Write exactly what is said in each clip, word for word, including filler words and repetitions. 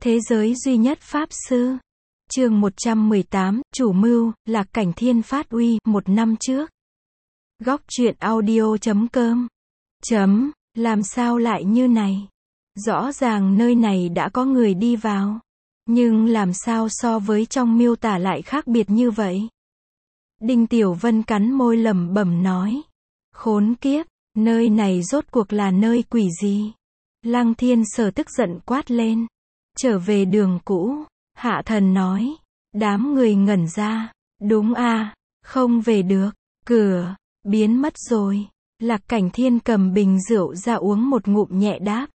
Thế giới duy nhất Pháp Sư. Chương một trăm mười tám, chủ mưu, Lạc Cảnh Thiên phát uy, một năm trước. Góc truyện audio chấm com. Chấm, làm sao lại như này? Rõ ràng nơi này đã có người đi vào. Nhưng làm sao so với trong miêu tả lại khác biệt như vậy? Đinh Tiểu Vân cắn môi lẩm bẩm nói. Khốn kiếp, nơi này rốt cuộc là nơi quỷ gì? Lăng Thiên Sở tức giận quát lên. Trở về đường cũ, Hạ Thần nói. Đám người ngẩn ra. Đúng à, không về được, cửa, biến mất rồi. Lạc Cảnh Thiên cầm bình rượu ra uống một ngụm nhẹ đáp.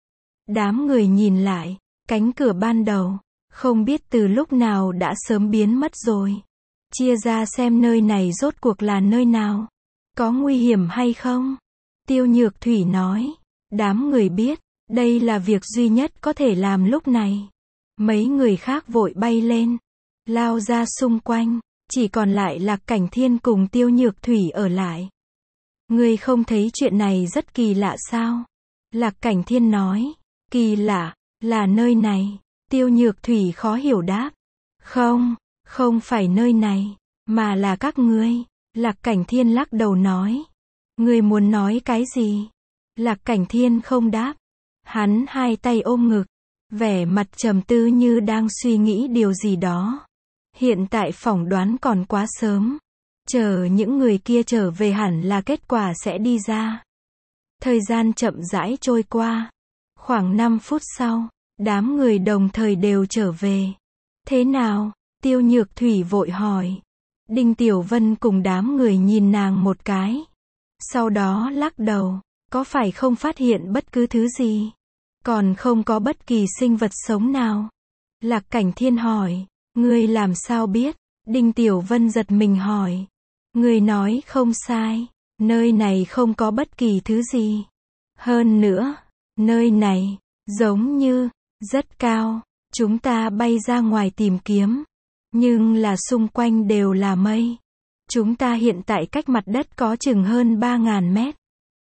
Đám người nhìn lại, cánh cửa ban đầu, không biết từ lúc nào đã sớm biến mất rồi. Chia ra xem nơi này rốt cuộc là nơi nào. Có nguy hiểm hay không? Tiêu Nhược Thủy nói. Đám người biết, đây là việc duy nhất có thể làm lúc này. Mấy người khác vội bay lên, lao ra xung quanh, chỉ còn lại Lạc Cảnh Thiên cùng Tiêu Nhược Thủy ở lại. Ngươi không thấy chuyện này rất kỳ lạ sao? Lạc Cảnh Thiên nói. Kỳ lạ, là nơi này. Tiêu Nhược Thủy khó hiểu đáp. Không, không phải nơi này, mà là các ngươi. Lạc Cảnh Thiên lắc đầu nói. Ngươi muốn nói cái gì? Lạc Cảnh Thiên không đáp. Hắn hai tay ôm ngực, vẻ mặt trầm tư như đang suy nghĩ điều gì đó. Hiện tại phỏng đoán còn quá sớm. Chờ những người kia trở về hẳn là kết quả sẽ đi ra. Thời gian chậm rãi trôi qua. Khoảng năm phút sau, đám người đồng thời đều trở về. Thế nào? Tiêu Nhược Thủy vội hỏi. Đinh Tiểu Vân cùng đám người nhìn nàng một cái. Sau đó lắc đầu. Có phải không phát hiện bất cứ thứ gì? Còn không có bất kỳ sinh vật sống nào. Lạc Cảnh Thiên hỏi. Ngươi làm sao biết? Đinh Tiểu Vân giật mình hỏi. Ngươi nói không sai. Nơi này không có bất kỳ thứ gì. Hơn nữa, nơi này, giống như, rất cao. Chúng ta bay ra ngoài tìm kiếm. Nhưng là xung quanh đều là mây. Chúng ta hiện tại cách mặt đất có chừng hơn ba ngàn mét.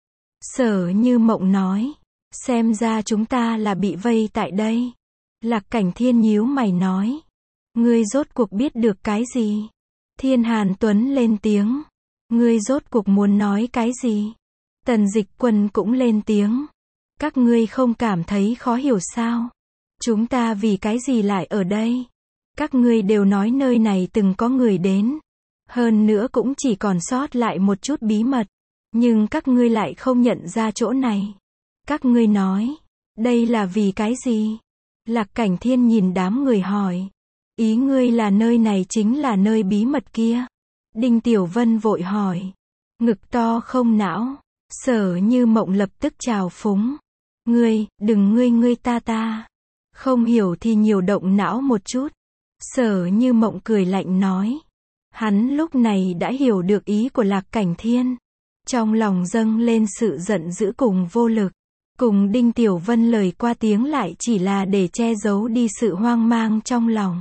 Sở Như Mộng nói. Xem ra chúng ta là bị vây tại đây. Lạc Cảnh Thiên nhíu mày nói. Ngươi rốt cuộc biết được cái gì? Thiên Hàn Tuấn lên tiếng. Ngươi rốt cuộc muốn nói cái gì? Tần Dịch Quân cũng lên tiếng. Các ngươi không cảm thấy khó hiểu sao? Chúng ta vì cái gì lại ở đây? Các ngươi đều nói nơi này từng có người đến. Hơn nữa cũng chỉ còn sót lại một chút bí mật. Nhưng các ngươi lại không nhận ra chỗ này. Các ngươi nói, đây là vì cái gì? Lạc Cảnh Thiên nhìn đám người hỏi. Ý ngươi là nơi này chính là nơi bí mật kia? Đinh Tiểu Vân vội hỏi. Ngực to không não. Sở Như Mộng lập tức trào phúng. Ngươi, đừng ngươi ngươi ta ta. Không hiểu thì nhiều động não một chút. Sở Như Mộng cười lạnh nói. Hắn lúc này đã hiểu được ý của Lạc Cảnh Thiên. Trong lòng dâng lên sự giận dữ cùng vô lực. Cùng Đinh Tiểu Vân lời qua tiếng lại chỉ là để che giấu đi sự hoang mang trong lòng.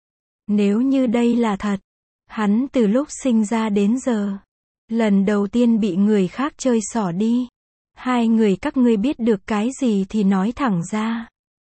Nếu như đây là thật, hắn từ lúc sinh ra đến giờ, lần đầu tiên bị người khác chơi xỏ đi. Hai người các ngươi biết được cái gì thì nói thẳng ra.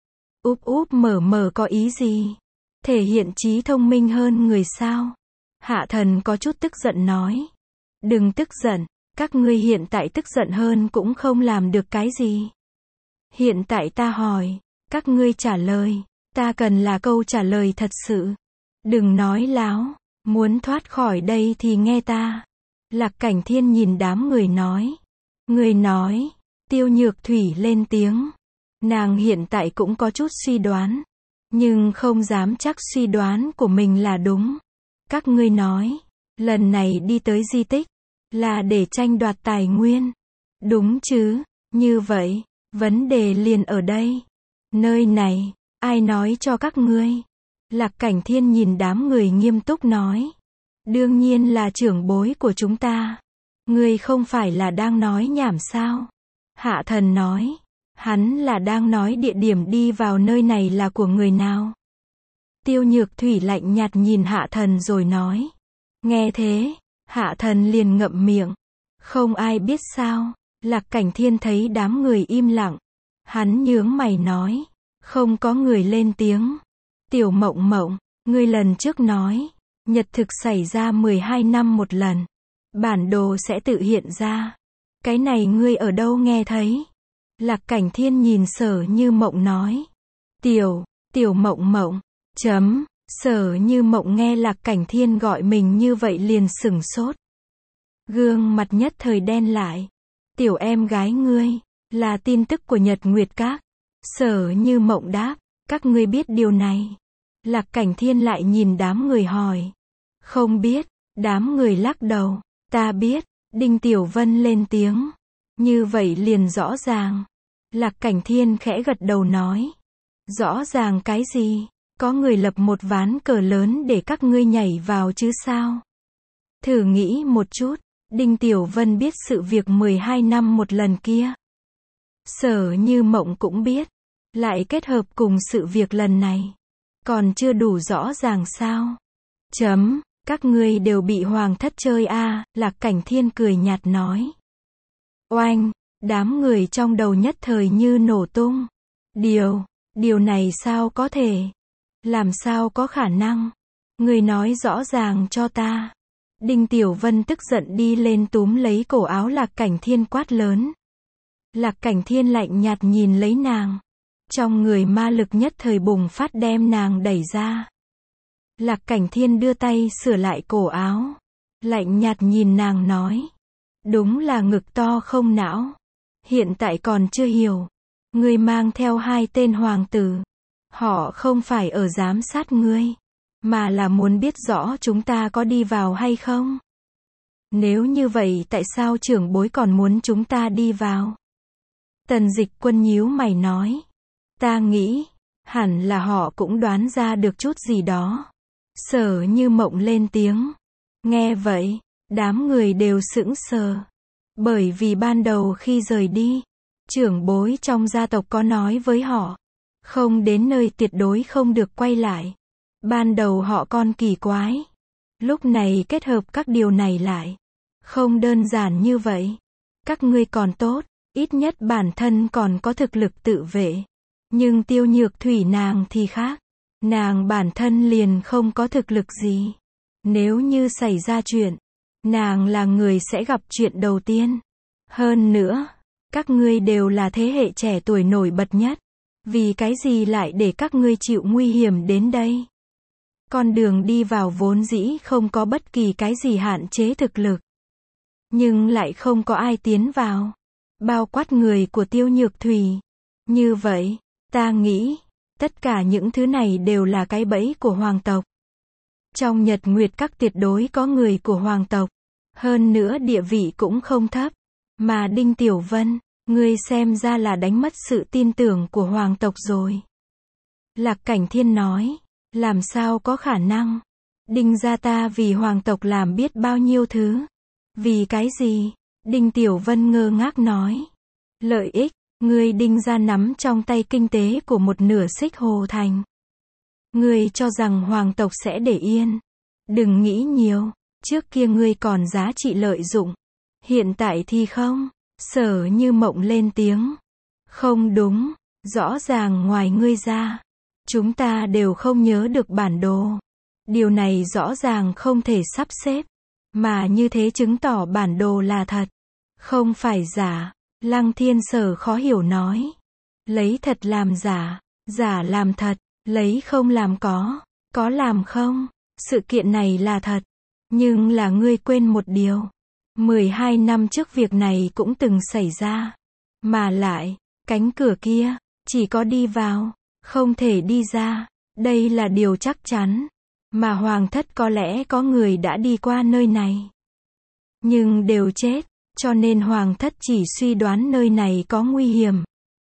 Úp úp mở mở có ý gì? Thể hiện trí thông minh hơn người sao? Hạ Thần có chút tức giận nói. Đừng tức giận, các ngươi hiện tại tức giận hơn cũng không làm được cái gì. Hiện tại ta hỏi, các ngươi trả lời, ta cần là câu trả lời thật sự. Đừng nói láo, muốn thoát khỏi đây thì nghe ta. Lạc Cảnh Thiên nhìn đám người nói. Người nói, Tiêu Nhược Thủy lên tiếng. Nàng hiện tại cũng có chút suy đoán, nhưng không dám chắc suy đoán của mình là đúng. Các ngươi nói, lần này đi tới di tích, là để tranh đoạt tài nguyên. Đúng chứ, như vậy, vấn đề liền ở đây. Nơi này, ai nói cho các ngươi? Lạc Cảnh Thiên nhìn đám người nghiêm túc nói. Đương nhiên là trưởng bối của chúng ta. Ngươi không phải là đang nói nhảm sao? Hạ Thần nói. Hắn là đang nói địa điểm đi vào nơi này là của người nào? Tiêu Nhược Thủy lạnh nhạt nhìn Hạ Thần rồi nói. Nghe thế, Hạ Thần liền ngậm miệng. Không ai biết sao? Lạc Cảnh Thiên thấy đám người im lặng. Hắn nhướng mày nói. Không có người lên tiếng. Tiểu Mộng Mộng, ngươi lần trước nói, nhật thực xảy ra mười hai năm một lần. Bản đồ sẽ tự hiện ra. Cái này ngươi ở đâu nghe thấy? Lạc Cảnh Thiên nhìn Sở Như Mộng nói. Tiểu, Tiểu Mộng Mộng, chấm, Sở Như Mộng nghe Lạc Cảnh Thiên gọi mình như vậy liền sửng sốt. Gương mặt nhất thời đen lại. Tiểu em gái ngươi, là tin tức của Nhật Nguyệt Các. Sở Như Mộng đáp, các ngươi biết điều này. Lạc Cảnh Thiên lại nhìn đám người hỏi. Không biết, đám người lắc đầu. Ta biết, Đinh Tiểu Vân lên tiếng. Như vậy liền rõ ràng. Lạc Cảnh Thiên khẽ gật đầu nói. Rõ ràng cái gì? Có người lập một ván cờ lớn để các ngươi nhảy vào chứ sao? Thử nghĩ một chút, Đinh Tiểu Vân biết sự việc mười hai năm một lần kia. Sở Như Mộng cũng biết. Lại kết hợp cùng sự việc lần này. Còn chưa đủ rõ ràng sao? Chấm, các ngươi đều bị hoàng thất chơi a à, Lạc Cảnh Thiên cười nhạt nói. Oanh, đám người trong đầu nhất thời như nổ tung. Điều, điều này sao có thể? Làm sao có khả năng? Ngươi nói rõ ràng cho ta. Đinh Tiểu Vân tức giận đi lên túm lấy cổ áo Lạc Cảnh Thiên quát lớn. Lạc Cảnh Thiên lạnh nhạt nhìn lấy nàng. Trong người ma lực nhất thời bùng phát đem nàng đẩy ra. Lạc Cảnh Thiên đưa tay sửa lại cổ áo. Lạnh nhạt nhìn nàng nói. Đúng là ngực to không não. Hiện tại còn chưa hiểu. Ngươi mang theo hai tên hoàng tử. Họ không phải ở giám sát ngươi. Mà là muốn biết rõ chúng ta có đi vào hay không. Nếu như vậy tại sao trưởng bối còn muốn chúng ta đi vào? Tần Dịch Quân nhíu mày nói. Ta nghĩ, hẳn là họ cũng đoán ra được chút gì đó. Sở Như Mộng lên tiếng. Nghe vậy, đám người đều sững sờ. Bởi vì ban đầu khi rời đi, trưởng bối trong gia tộc có nói với họ. Không đến nơi tuyệt đối không được quay lại. Ban đầu họ còn kỳ quái. Lúc này kết hợp các điều này lại. Không đơn giản như vậy. Các ngươi còn tốt, ít nhất bản thân còn có thực lực tự vệ. Nhưng Tiêu Nhược Thủy nàng thì khác. Nàng bản thân liền không có thực lực gì. Nếu như xảy ra chuyện, nàng là người sẽ gặp chuyện đầu tiên. Hơn nữa, các ngươi đều là thế hệ trẻ tuổi nổi bật nhất. Vì cái gì lại để các ngươi chịu nguy hiểm đến đây? Con đường đi vào vốn dĩ không có bất kỳ cái gì hạn chế thực lực. Nhưng lại không có ai tiến vào. Bao quát người của Tiêu Nhược Thủy. Như vậy, ta nghĩ, tất cả những thứ này đều là cái bẫy của hoàng tộc. Trong Nhật Nguyệt Các tuyệt đối có người của hoàng tộc. Hơn nữa địa vị cũng không thấp. Mà Đinh Tiểu Vân, ngươi xem ra là đánh mất sự tin tưởng của hoàng tộc rồi. Lạc Cảnh Thiên nói, làm sao có khả năng? Đinh gia ta vì hoàng tộc làm biết bao nhiêu thứ. Vì cái gì? Đinh Tiểu Vân ngơ ngác nói. Lợi ích, ngươi Đinh gia nắm trong tay kinh tế của một nửa Xích Hồ Thành. Ngươi cho rằng hoàng tộc sẽ để yên. Đừng nghĩ nhiều, trước kia ngươi còn giá trị lợi dụng. Hiện tại thì không. Sở Như Mộng lên tiếng. Không đúng, rõ ràng ngoài ngươi ra, chúng ta đều không nhớ được bản đồ. Điều này rõ ràng không thể sắp xếp. Mà như thế chứng tỏ bản đồ là thật. Không phải giả. Lăng Thiên Sở khó hiểu nói. Lấy thật làm giả, giả làm thật, lấy không làm có, có làm không. Sự kiện này là thật. Nhưng là ngươi quên một điều. mười hai năm trước việc này cũng từng xảy ra. Mà lại, cánh cửa kia, chỉ có đi vào, không thể đi ra. Đây là điều chắc chắn. Mà hoàng thất có lẽ có người đã đi qua nơi này. Nhưng đều chết, cho nên hoàng thất chỉ suy đoán nơi này có nguy hiểm.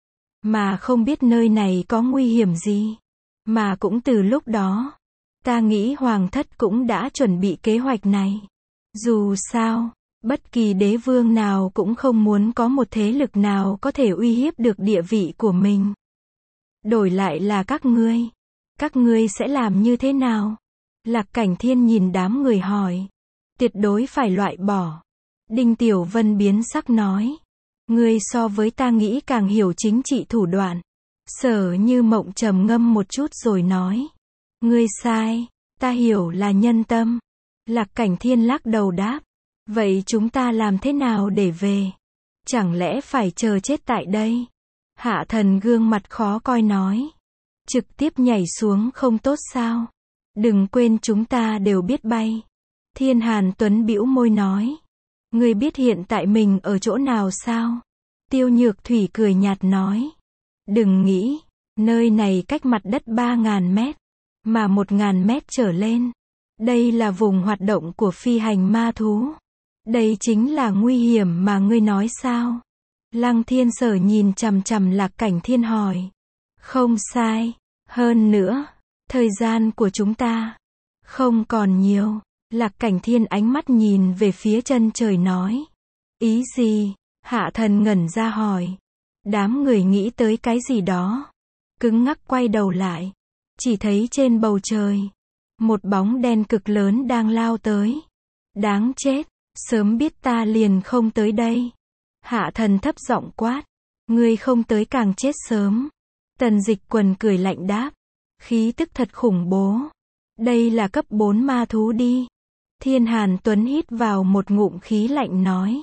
Mà không biết nơi này có nguy hiểm gì. Mà cũng từ lúc đó, ta nghĩ hoàng thất cũng đã chuẩn bị kế hoạch này. Dù sao, bất kỳ đế vương nào cũng không muốn có một thế lực nào có thể uy hiếp được địa vị của mình. Đổi lại là các ngươi. Các ngươi sẽ làm như thế nào? Lạc Cảnh Thiên nhìn đám người hỏi. Tuyệt đối phải loại bỏ. Đinh Tiểu Vân biến sắc nói. Ngươi so với ta nghĩ càng hiểu chính trị thủ đoạn. Sở Như Mộng trầm ngâm một chút rồi nói. Ngươi sai, ta hiểu là nhân tâm. Lạc Cảnh Thiên lắc đầu đáp. Vậy chúng ta làm thế nào để về? Chẳng lẽ phải chờ chết tại đây? Hạ Thần gương mặt khó coi nói. Trực tiếp nhảy xuống không tốt sao? Đừng quên chúng ta đều biết bay. Thiên Hàn Tuấn bĩu môi nói. Ngươi biết hiện tại mình ở chỗ nào sao? Tiêu Nhược Thủy cười nhạt nói. Đừng nghĩ, nơi này cách mặt đất ba ngàn mét, mà một ngàn mét trở lên. Đây là vùng hoạt động của phi hành ma thú. Đây chính là nguy hiểm mà ngươi nói sao? Lăng Thiên Sở nhìn chằm chằm Lạc Cảnh Thiên hỏi. Không sai, hơn nữa, thời gian của chúng ta không còn nhiều. Lạc Cảnh Thiên ánh mắt nhìn về phía chân trời nói. Ý gì? Hạ Thần ngẩn ra hỏi. Đám người nghĩ tới cái gì đó. Cứng ngắc quay đầu lại. Chỉ thấy trên bầu trời, một bóng đen cực lớn đang lao tới. Đáng chết, sớm biết ta liền không tới đây. Hạ Thần thấp giọng quát. Ngươi không tới càng chết sớm. Tần Dịch Quần cười lạnh đáp. Khí tức thật khủng bố. Đây là cấp bốn ma thú đi. Thiên Hàn Tuấn hít vào một ngụm khí lạnh nói.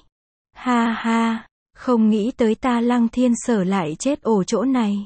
Ha ha, không nghĩ tới ta Lăng Thiên Sở lại chết ổ chỗ này.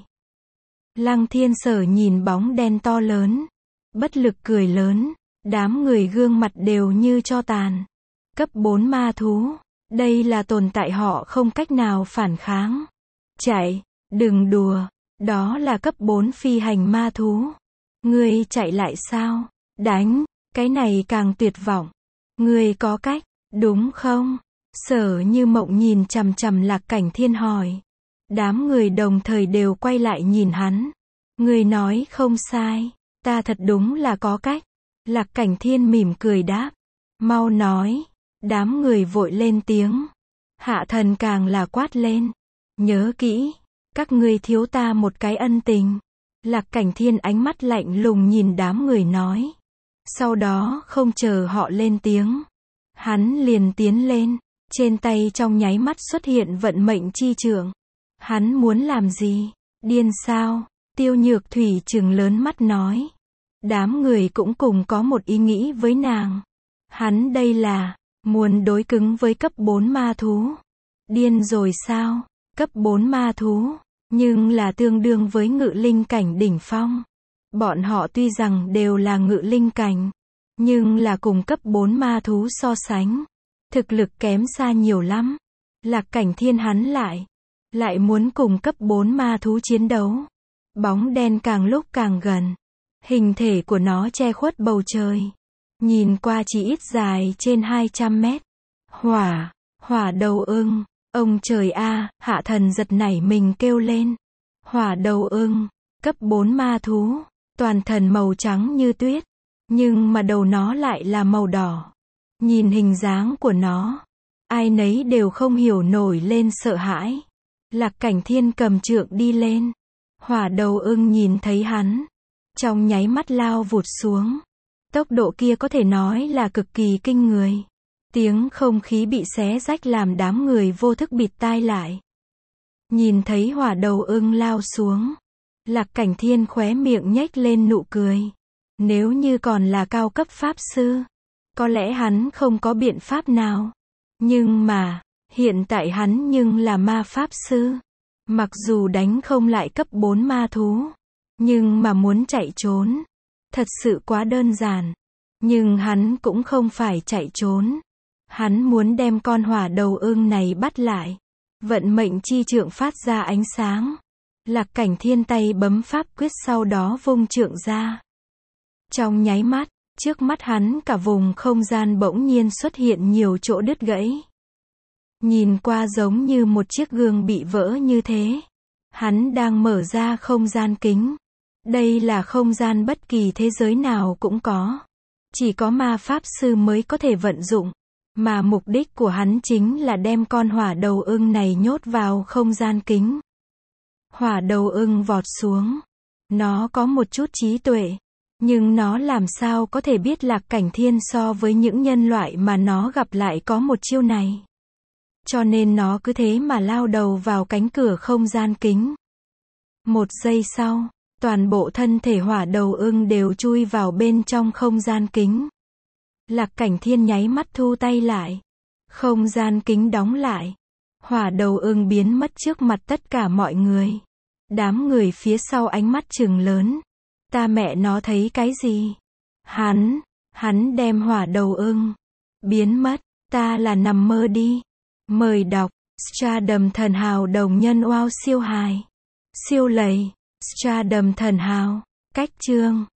Lăng Thiên Sở nhìn bóng đen to lớn, bất lực cười lớn, đám người gương mặt đều như tro tàn. Cấp bốn ma thú, đây là tồn tại họ không cách nào phản kháng. Chạy, đừng đùa, đó là cấp bốn phi hành ma thú. Ngươi chạy lại sao? Đánh, cái này càng tuyệt vọng. Ngươi có cách, đúng không? Sở Như Mộng nhìn chằm chằm Lạc Cảnh Thiên hỏi. Đám người đồng thời đều quay lại nhìn hắn. Ngươi nói không sai, ta thật đúng là có cách. Lạc Cảnh Thiên mỉm cười đáp. Mau nói. Đám người vội lên tiếng. Hạ Thần càng là quát lên. Nhớ kỹ, các ngươi thiếu ta một cái ân tình. Lạc Cảnh Thiên ánh mắt lạnh lùng nhìn đám người nói. Sau đó không chờ họ lên tiếng, hắn liền tiến lên, trên tay trong nháy mắt xuất hiện vận mệnh chi trượng. Hắn muốn làm gì? Điên sao? Tiêu Nhược Thủy trừng lớn mắt nói. Đám người cũng cùng có một ý nghĩ với nàng. Hắn đây là muốn đối cứng với cấp bốn ma thú. Điên rồi sao? Cấp bốn ma thú, nhưng là tương đương với ngự linh cảnh đỉnh phong. Bọn họ tuy rằng đều là ngự linh cảnh, nhưng là cùng cấp bốn ma thú so sánh, thực lực kém xa nhiều lắm. Lạc Cảnh Thiên hắn lại, lại muốn cùng cấp bốn ma thú chiến đấu. Bóng đen càng lúc càng gần, hình thể của nó che khuất bầu trời, nhìn qua chỉ ít dài trên hai trăm mét. Hỏa, hỏa đầu ưng, ông trời a, Hạ Thần giật nảy mình kêu lên. Hỏa đầu ưng, cấp bốn ma thú, toàn thân màu trắng như tuyết, nhưng mà đầu nó lại là màu đỏ. Nhìn hình dáng của nó, ai nấy đều không hiểu nổi lên sợ hãi. Lạc Cảnh Thiên cầm trượng đi lên. Hỏa đầu ưng nhìn thấy hắn, trong nháy mắt lao vụt xuống. Tốc độ kia có thể nói là cực kỳ kinh người. Tiếng không khí bị xé rách làm đám người vô thức bịt tai lại. Nhìn thấy hỏa đầu ưng lao xuống, Lạc Cảnh Thiên khóe miệng nhếch lên nụ cười. Nếu như còn là cao cấp pháp sư, có lẽ hắn không có biện pháp nào. Nhưng mà, hiện tại hắn nhưng là ma pháp sư. Mặc dù đánh không lại cấp bốn ma thú, nhưng mà muốn chạy trốn, thật sự quá đơn giản. Nhưng hắn cũng không phải chạy trốn. Hắn muốn đem con hỏa đầu ưng này bắt lại. Vận mệnh chi trượng phát ra ánh sáng. Lạc Cảnh Thiên tay bấm pháp quyết sau đó vung trượng ra. Trong nháy mắt, trước mắt hắn cả vùng không gian bỗng nhiên xuất hiện nhiều chỗ đứt gãy. Nhìn qua giống như một chiếc gương bị vỡ như thế. Hắn đang mở ra không gian kính. Đây là không gian bất kỳ thế giới nào cũng có. Chỉ có ma pháp sư mới có thể vận dụng. Mà mục đích của hắn chính là đem con hỏa đầu ưng này nhốt vào không gian kính. Hỏa đầu ưng vọt xuống. Nó có một chút trí tuệ. Nhưng nó làm sao có thể biết Lạc Cảnh Thiên so với những nhân loại mà nó gặp lại có một chiêu này. Cho nên nó cứ thế mà lao đầu vào cánh cửa không gian kính. Một giây sau, toàn bộ thân thể hỏa đầu ưng đều chui vào bên trong không gian kính. Lạc Cảnh Thiên nháy mắt thu tay lại. Không gian kính đóng lại. Hỏa đầu ưng biến mất trước mặt tất cả mọi người. Đám người phía sau ánh mắt trừng lớn. Ta mẹ nó thấy cái gì? Hắn, hắn đem hỏa đầu ưng biến mất, ta là nằm mơ đi. Mời đọc Stardom Thần Hào đồng nhân wow siêu hài. Siêu lầy, Stardom Thần Hào, cách chương